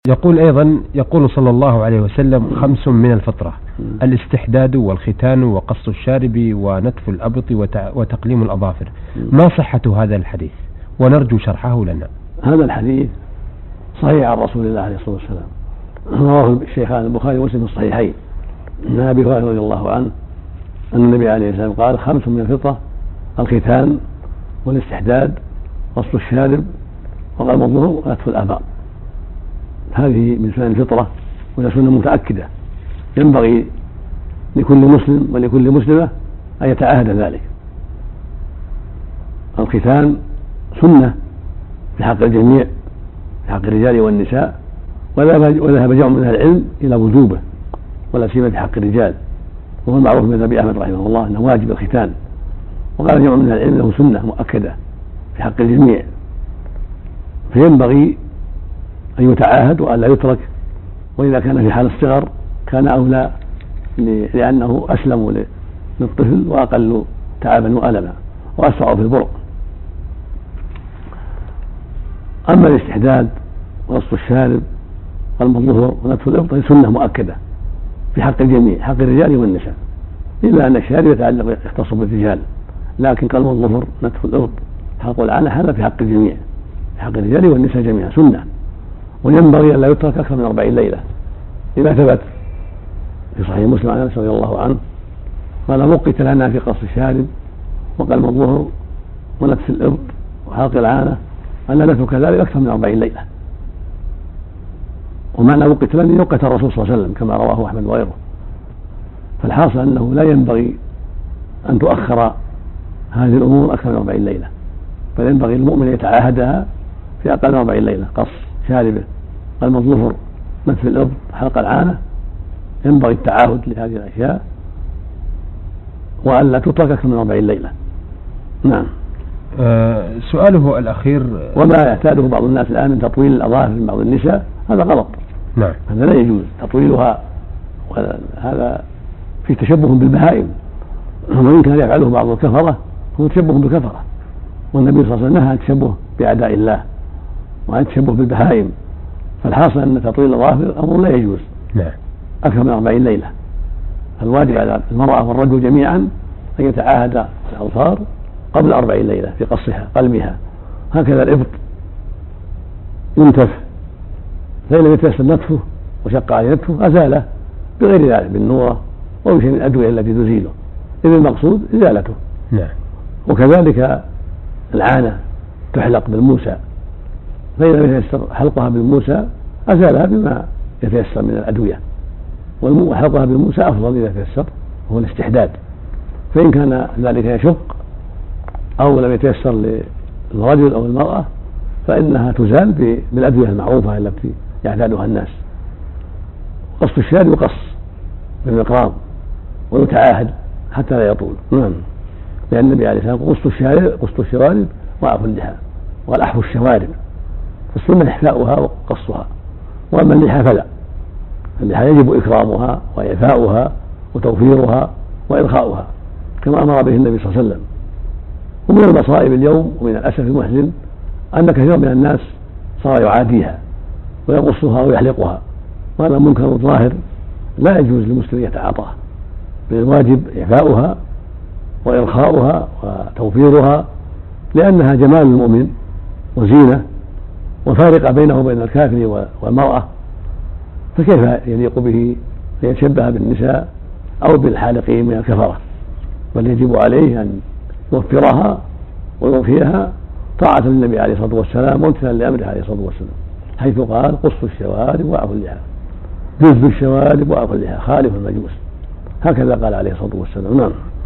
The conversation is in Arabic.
يقول أيضا صلى الله عليه وسلم 5 من الفطرة: الاستحداد والختان وقص الشارب ونتف الأبط وتقليم الأظافر. ما صحة هذا الحديث؟ ونرجو شرحه لنا. هذا الحديث صحيح عن رسول الله عليه الصلاة والسلام، رواه الشيخان البخاري ومسلم في الصحيحين عن أبي هريرة رضي الله عنه أن النبي عليه الصلاة والسلام قال: 5 من الفطرة: الختان والاستحداد قص الشارب وقلم الظهر ونتف الآباط. هذه من سنن الفطرة وهي سنة متأكدة، ينبغي لكل مسلم ولكل مسلمة أن يتعاهد ذلك. الختان سنة في حق الجميع، في حق الرجال والنساء، وذهب جمع من أهل العلم إلى وجوبه ولا سيما في حق الرجال، وهو المعروف من أبي أحمد رحمه الله أنه واجب الختان، وقال جمع من أهل العلم له سنة مؤكدة في حق الجميع، فينبغي أن يتعاهد وألا يترك، وإذا كان في حال الصغر كان أولى لأنه أسلم للطفل وأقل تعبا وألما وأسرع في البرء. أما الاستحداد وقص الشارب وقلم الظهر ونتف الإبط هي سنة مؤكدة في حق الجميع، حق الرجال والنساء، إلا أن الشارب يتعلق يختص بالرجال، لكن قلم الظهر نتف الإبط حلق العنة هذا في حق الجميع، في حق الرجال والنساء جميعا سنة، وينبغي أن لا يترك أكثر من 40 ليلة، لما ثبت في صحيح مسلم عن أنس رضي الله عنه قال: وقت لنا في قص الشارب وقلم الظهر ونتف الإبط وحلق العانة أن لا نترك ذلك أكثر من 40 ليلة. ومعنى وقت لنا يوقت الرسول صلى الله عليه وسلم كما رواه أحمد وغيره. فالحاصل أنه لا ينبغي أن تؤخر هذه الأمور أكثر من 40 ليلة، بل ينبغي المؤمن يتعاهدها في أقل من 40 ليلة: قص شاربه، قلم الظهر، نتف الإبط، حلق العانة. ينبغي التعاهد لهذه الأشياء وأن لا تترك أكثر من 40 ليلة. نعم. سؤاله الأخير: وما يعتاده بعض الناس الآن من تطويل الأظافر من بعض النساء هذا غلط. نعم. هذا لا يجوز تطويلها، وهذا في تشبه بالبهائم، وإن كان يفعله بعض الكفرة هو تشبه بالكفرة، والنبي صلى الله عليه وسلم نهى عن التشبه بأعداء الله وعن التشبه بالبهائم. فالحاصل أن تطويل الأظافر أمر لا يجوز أكثر من 40 ليلة. الواجب على المرأة والرجل جميعا أن يتعاهد الأظفار قبل 40 ليلة في قصها قلمها. هكذا الإبط ينتف، فإن لم يتيسر نتفه وشق عليه نتفه أزاله بغير ذلك بالنورة أو بشيء من الأدوية التي تزيله، إذ المقصود إزالته. وكذلك العانة تحلق بالموسى، فإن لم يتيسر حلقها بالموسى أزالها بما يتيسر من الأدوية، وحلقها بالموسى أفضل إذا تيسر، وهو الاستحداد. فإن كان ذلك يشق أو لم يتيسر للرجل أو المرأة فإنها تزال بالأدوية المعروفة التي يعتادها الناس. قص الشارب وقص بالمقراض ويتعاهد حتى لا يطول. نعم. لأن النبي عليه الصلاة والسلام قص الشوارب وعفو اللحى، وقال: أحفو الشوارب. فالسنة إحفاؤها وقصها، وأما اللحى فلا، اللحى يجب إكرامها وإعفاؤها وتوفيرها وإرخاؤها كما أمر به النبي صلى الله عليه وسلم. ومن المصائب اليوم ومن الأسف المحزن أن كثير من الناس صار يعاديها ويقصها ويحلقها، وهذا منكر ظاهر لا يجوز للمسلم يتعاطاه، بل الواجب إعفاؤها وإرخاؤها وتوفيرها، لأنها جمال المؤمن وزينة وفارقة بينه وبين الكافر والمرأة، فكيف يليق به أن يتشبه بالنساء أو بالحالقين من الكفرة؟ بل يجب عليه أن يوفرها ويوفيها طاعة للنبي عليه الصلاة والسلام وامتثالا لأمره عليه الصلاة والسلام، حيث قال: قصوا الشوارب وأعفوا اللحى، جزوا الشوارب وأعفوا اللحى، خالفوا المجوس. هكذا قال عليه الصلاة والسلام. نعم.